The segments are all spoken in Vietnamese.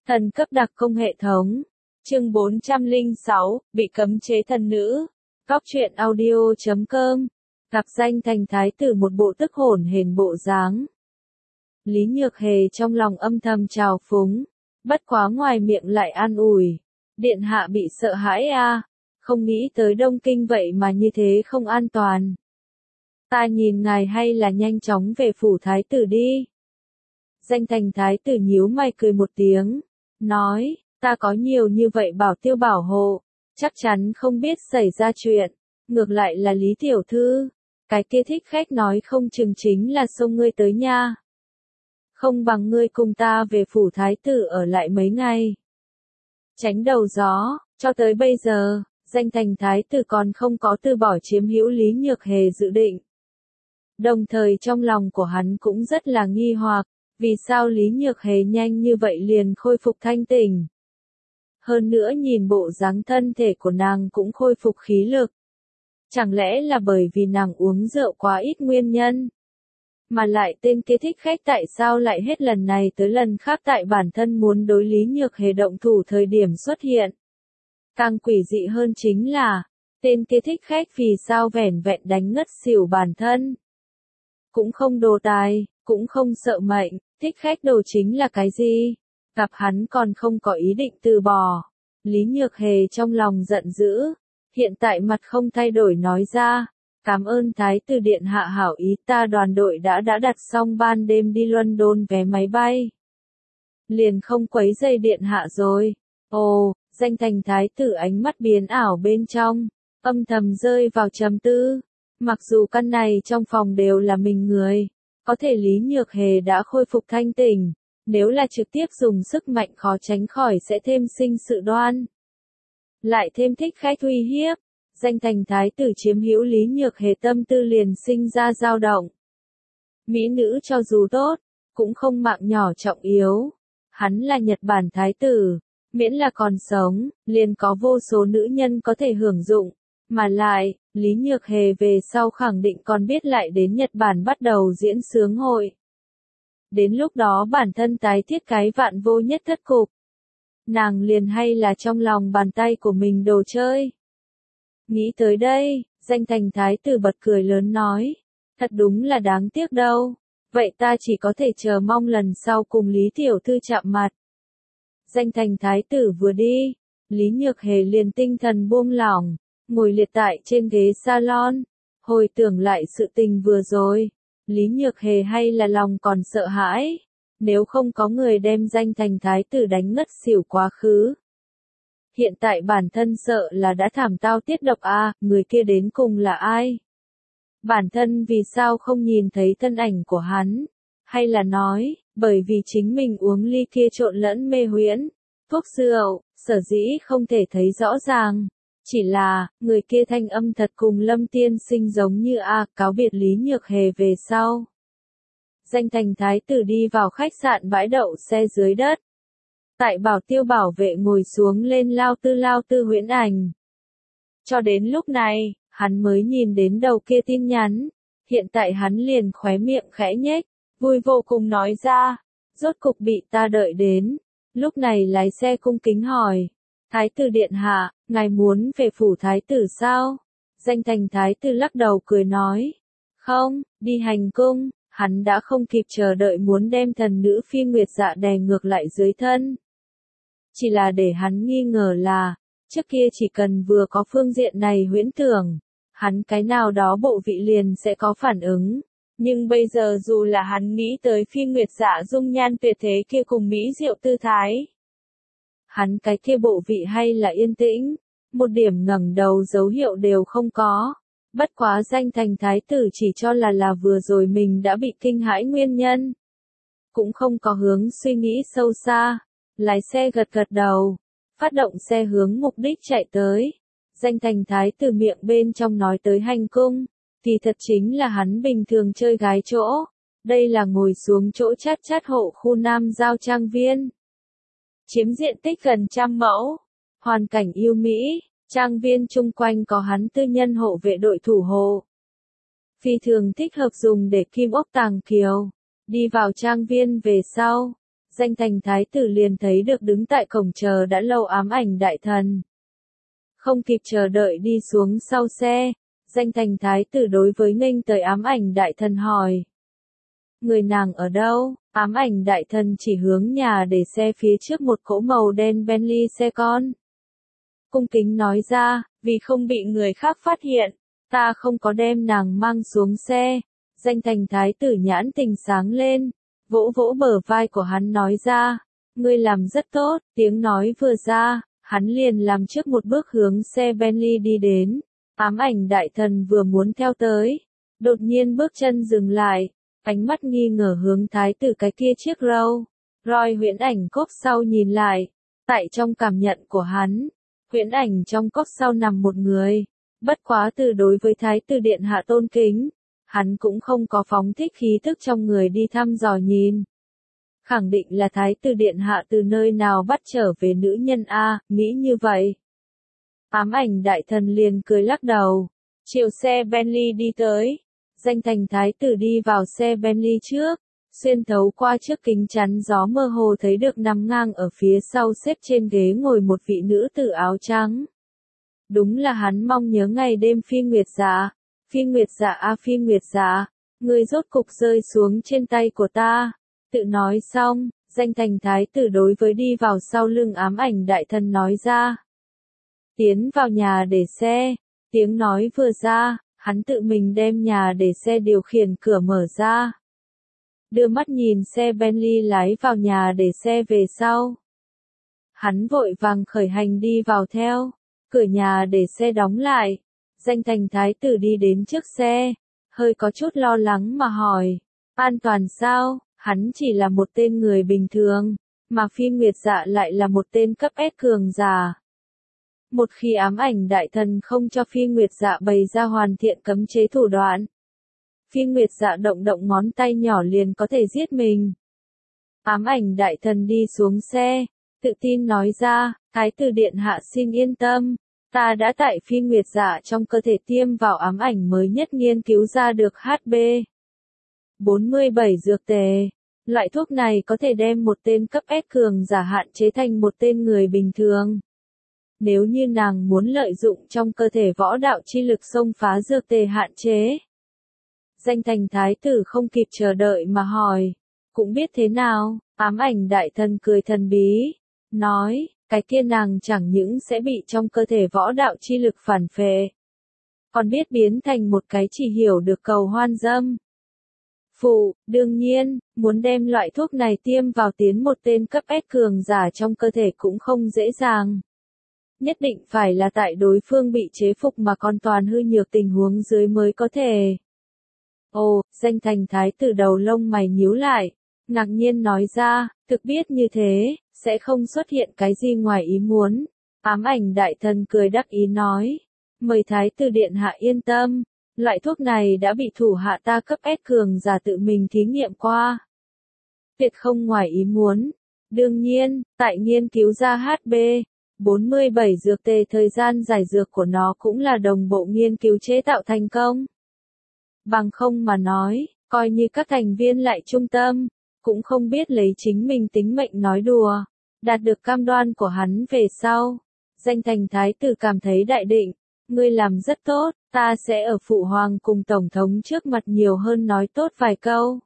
Thần cấp đặc công hệ thống. Chương 406, bị cấm chế thần nữ. Góc truyện audio.com. Gặp danh thành thái tử một bộ tức hổn hển bộ dáng. Lý Nhược Hề trong lòng âm thầm trào phúng, bất quá ngoài miệng lại an ủi. Điện hạ bị sợ hãi à, không nghĩ tới Đông Kinh vậy mà như thế không an toàn. Ta nhìn ngài hay là nhanh chóng về phủ thái tử đi. Danh thành thái tử nhíu mày cười một tiếng, nói, ta có nhiều như vậy bảo tiêu bảo hộ, chắc chắn không biết xảy ra chuyện, ngược lại là Lý tiểu thư, cái kia thích khách nói không chừng chính là xông ngươi tới nha. Không bằng ngươi cùng ta về phủ thái tử ở lại mấy ngày. Tránh đầu gió, cho tới bây giờ, danh thành thái tử còn không có từ bỏ chiếm hữu Lý Nhược Hề dự định. Đồng thời trong lòng của hắn cũng rất là nghi hoặc, vì sao Lý Nhược Hề nhanh như vậy liền khôi phục thanh tỉnh. Hơn nữa nhìn bộ dáng thân thể của nàng cũng khôi phục khí lực. Chẳng lẽ là bởi vì nàng uống rượu quá ít nguyên nhân? Mà lại tên kia thích khách tại sao lại hết lần này tới lần khác tại bản thân muốn đối Lý Nhược Hề động thủ thời điểm xuất hiện? Càng quỷ dị hơn chính là, tên kia thích khách vì sao vẻn vẹn đánh ngất xỉu bản thân? Cũng không đồ tài, cũng không sợ mệnh, thích khách đồ chính là cái gì? Gặp hắn còn không có ý định từ bỏ. Lý Nhược Hề trong lòng giận dữ, hiện tại mặt không thay đổi nói ra, cảm ơn thái tử điện hạ hảo ý, ta đoàn đội đã đặt xong ban đêm đi London vé máy bay. Liền không quấy rầy điện hạ rồi. Ồ, danh thành thái tử ánh mắt biến ảo bên trong, âm thầm rơi vào trầm tư. Mặc dù căn này trong phòng đều là mình người, có thể Lý Nhược Hề đã khôi phục thanh tỉnh, nếu là trực tiếp dùng sức mạnh khó tránh khỏi sẽ thêm sinh sự đoan. Lại thêm thích khách uy hiếp, danh thành thái tử chiếm hữu Lý Nhược Hề tâm tư liền sinh ra dao động. Mỹ nữ cho dù tốt, cũng không mạng nhỏ trọng yếu. Hắn là Nhật Bản thái tử, miễn là còn sống, liền có vô số nữ nhân có thể hưởng dụng. Mà lại, Lý Nhược Hề về sau khẳng định còn biết lại đến Nhật Bản bắt đầu diễn sướng hội. Đến lúc đó bản thân tái thiết cái vạn vô nhất thất cục. Nàng liền hay là trong lòng bàn tay của mình đồ chơi. Nghĩ tới đây, danh thành thái tử bật cười lớn nói, thật đúng là đáng tiếc đâu, vậy ta chỉ có thể chờ mong lần sau cùng Lý tiểu thư chạm mặt. Danh thành thái tử vừa đi, Lý Nhược Hề liền tinh thần buông lỏng, ngồi liệt tại trên ghế salon, hồi tưởng lại sự tình vừa rồi, Lý Nhược Hề hay là lòng còn sợ hãi, nếu không có người đem danh thành thái tử đánh ngất xỉu quá khứ. Hiện tại bản thân sợ là đã thảm tao tiết độc à, người kia đến cùng là ai? Bản thân vì sao không nhìn thấy thân ảnh của hắn? Hay là nói, bởi vì chính mình uống ly kia trộn lẫn mê huyễn, thuốc rượu, sở dĩ không thể thấy rõ ràng. Chỉ là, người kia thanh âm thật cùng Lâm tiên sinh giống như cáo biệt Lý Nhược Hề về sau. Danh thành thái tử đi vào khách sạn bãi đậu xe dưới đất. Tại bảo tiêu bảo vệ ngồi xuống lên lao tư huyễn ảnh. Cho đến lúc này, hắn mới nhìn đến đầu kia tin nhắn. Hiện tại hắn liền khóe miệng khẽ nhếch, vui vô cùng nói ra, rốt cục bị ta đợi đến. Lúc này lái xe cung kính hỏi, thái tử điện hạ, ngài muốn về phủ thái tử sao? Danh thành thái tử lắc đầu cười nói, không, đi hành cung. Hắn đã không kịp chờ đợi muốn đem thần nữ Phi Nguyệt Dạ đè ngược lại dưới thân. Chỉ là để hắn nghi ngờ là, trước kia chỉ cần vừa có phương diện này huyễn tưởng, hắn cái nào đó bộ vị liền sẽ có phản ứng. Nhưng bây giờ dù là hắn nghĩ tới Phi Nguyệt Dạ dung nhan tuyệt thế kia cùng mỹ diệu tư thái, hắn cái kia bộ vị hay là yên tĩnh, một điểm ngẩng đầu dấu hiệu đều không có. Bất quá danh thành thái tử chỉ cho là vừa rồi mình đã bị kinh hãi nguyên nhân. Cũng không có hướng suy nghĩ sâu xa. Lái xe gật đầu. Phát động xe hướng mục đích chạy tới. Danh thành thái tử miệng bên trong nói tới hành cung. Thì thật chính là hắn bình thường chơi gái chỗ. Đây là ngồi xuống chỗ chát hộ khu Nam Giao Trang Viên. Chiếm diện tích gần 100 mẫu. Hoàn cảnh yêu mỹ. Trang viên chung quanh có hắn tư nhân hộ vệ đội thủ hộ. Phi thường thích hợp dùng để kim ốc tàng kiều. Đi vào trang viên về sau, Danh thành thái tử liền thấy được đứng tại cổng chờ đã lâu Ám Ảnh đại thần. Không kịp chờ đợi đi xuống sau xe, danh thành thái tử đối với nghênh tới Ám Ảnh đại thần hỏi. Người nàng ở đâu? Ám Ảnh đại thần chỉ hướng nhà để xe phía trước một cỗ màu đen Bentley xe con. Cung kính nói ra, vì không bị người khác phát hiện, ta không có đem nàng mang xuống xe. Danh thành thái tử nhãn tình sáng lên, vỗ vỗ bờ vai của hắn nói ra, ngươi làm rất tốt. Tiếng nói vừa ra, hắn liền làm trước một bước hướng xe Bentley đi đến. Ám Ảnh đại thần vừa muốn theo tới, đột nhiên bước chân dừng lại, ánh mắt nghi ngờ hướng thái tử cái kia chiếc Roy huyễn ảnh cốp sau nhìn lại. Tại trong cảm nhận của hắn, huyễn ảnh trong cốp sau nằm một người. Bất quá từ đối với thái tử điện hạ tôn kính, hắn cũng không có phóng thích khí thức trong người đi thăm dò nhìn. Khẳng định là thái tử điện hạ từ nơi nào bắt trở về nữ nhân A, nghĩ như vậy. Ám Ảnh đại thần liền cười lắc đầu, chiều xe Bentley đi tới. Danh thành thái tử đi vào xe Bentley trước, xuyên thấu qua chiếc kính chắn gió mơ hồ thấy được nằm ngang ở phía sau xếp trên ghế ngồi một vị nữ tử áo trắng. Đúng là hắn mong nhớ ngày đêm Phi Nguyệt Dạ. Phi Nguyệt Dạ a Phi Nguyệt Dạ, người rốt cục rơi xuống trên tay của ta. Tự nói xong, danh thành thái tử đối với đi vào sau lưng Ám Ảnh đại thần nói ra. Tiến vào nhà để xe, tiếng nói vừa ra, hắn tự mình đem nhà để xe điều khiển cửa mở ra. Đưa mắt nhìn xe Bentley lái vào nhà để xe về sau. Hắn vội vàng khởi hành đi vào theo, cửa nhà để xe đóng lại. Danh thành thái tử đi đến trước xe, hơi có chút lo lắng mà hỏi, an toàn sao? Hắn chỉ là một tên người bình thường, mà Phi Nguyệt Dạ lại là một tên cấp S cường giả. Một khi Ám Ảnh đại thần không cho Phi Nguyệt Dạ bày ra hoàn thiện cấm chế thủ đoạn, Phi Nguyệt Dạ động động ngón tay nhỏ liền có thể giết mình. Ám Ảnh đại thần đi xuống xe, tự tin nói ra, thái tử điện hạ xin yên tâm, ta đã tại Phi Nguyệt Dạ trong cơ thể tiêm vào ám ảnh mới nhất nghiên cứu ra được HB 47 dược tề. Loại thuốc này có thể đem một tên cấp S cường giả hạn chế thành một tên người bình thường. Nếu như nàng muốn lợi dụng trong cơ thể võ đạo chi lực xông phá dược tề hạn chế. Danh thành thái tử không kịp chờ đợi mà hỏi, cũng biết thế nào? Ám Ảnh đại thần cười thần bí, nói, cái kia nàng chẳng những sẽ bị trong cơ thể võ đạo chi lực phản phệ, còn biết biến thành một cái chỉ hiểu được cầu hoan dâm. Phụ, đương nhiên, muốn đem loại thuốc này tiêm vào tiến một tên cấp S cường giả trong cơ thể cũng không dễ dàng. Nhất định phải là tại đối phương bị chế phục mà còn toàn hư nhược tình huống dưới mới có thể. Ồ, danh thành thái tử đầu lông mày nhíu lại, ngạc nhiên nói ra, thực biết như thế, sẽ không xuất hiện cái gì ngoài ý muốn. Ám Ảnh đại thần cười đắc ý nói, mời thái tử điện hạ yên tâm, loại thuốc này đã bị thủ hạ ta cấp S cường giả tự mình thí nghiệm qua. Tuyệt không ngoài ý muốn. Đương nhiên, tại nghiên cứu ra HB 47 dược tề thời gian giải dược của nó cũng là đồng bộ nghiên cứu chế tạo thành công. Bằng không mà nói, coi như các thành viên lại trung tâm, cũng không biết lấy chính mình tính mệnh nói đùa. Đạt được cam đoan của hắn về sau, danh thành thái tử cảm thấy đại định, ngươi làm rất tốt, ta sẽ ở phụ hoàng cùng tổng thống trước mặt nhiều hơn nói tốt vài câu.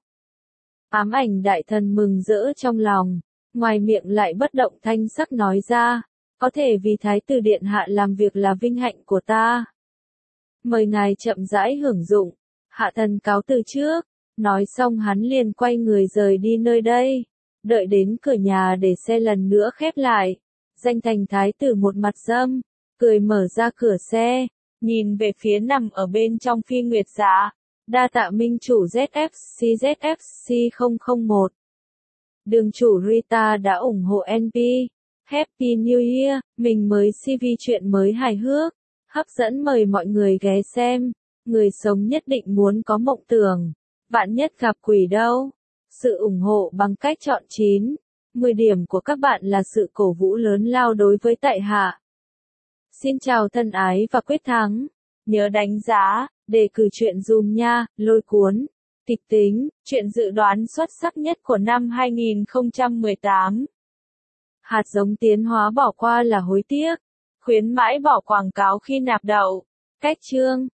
Ám Ảnh đại thần mừng rỡ trong lòng, ngoài miệng lại bất động thanh sắc nói ra, có thể vì thái tử điện hạ làm việc là vinh hạnh của ta. Mời ngài chậm rãi hưởng dụng, hạ thần cáo từ trước. Nói xong hắn liền quay người rời đi nơi đây. Đợi đến cửa nhà để xe lần nữa khép lại. Danh thành thái tử một mặt dâm, cười mở ra cửa xe, nhìn về phía nằm ở bên trong Phi Nguyệt Dạ. Đa tạ minh chủ ZFC 001. Đường chủ Rita đã ủng hộ NP. Happy New Year, mình mới CV chuyện mới hài hước, hấp dẫn mời mọi người ghé xem. Người sống nhất định muốn có mộng tưởng. Vạn nhất gặp quỷ đâu. Sự ủng hộ bằng cách chọn 9, 10 điểm của các bạn là sự cổ vũ lớn lao đối với tại hạ. Xin chào thân ái và quyết thắng. Nhớ đánh giá, đề cử chuyện dùm nha, Lôi Cuốn. Kịch tính, chuyện dự đoán xuất sắc nhất của năm 2018. Hạt giống tiến hóa bỏ qua là hối tiếc. Khuyến mãi bỏ quảng cáo khi nạp đậu. Cách chương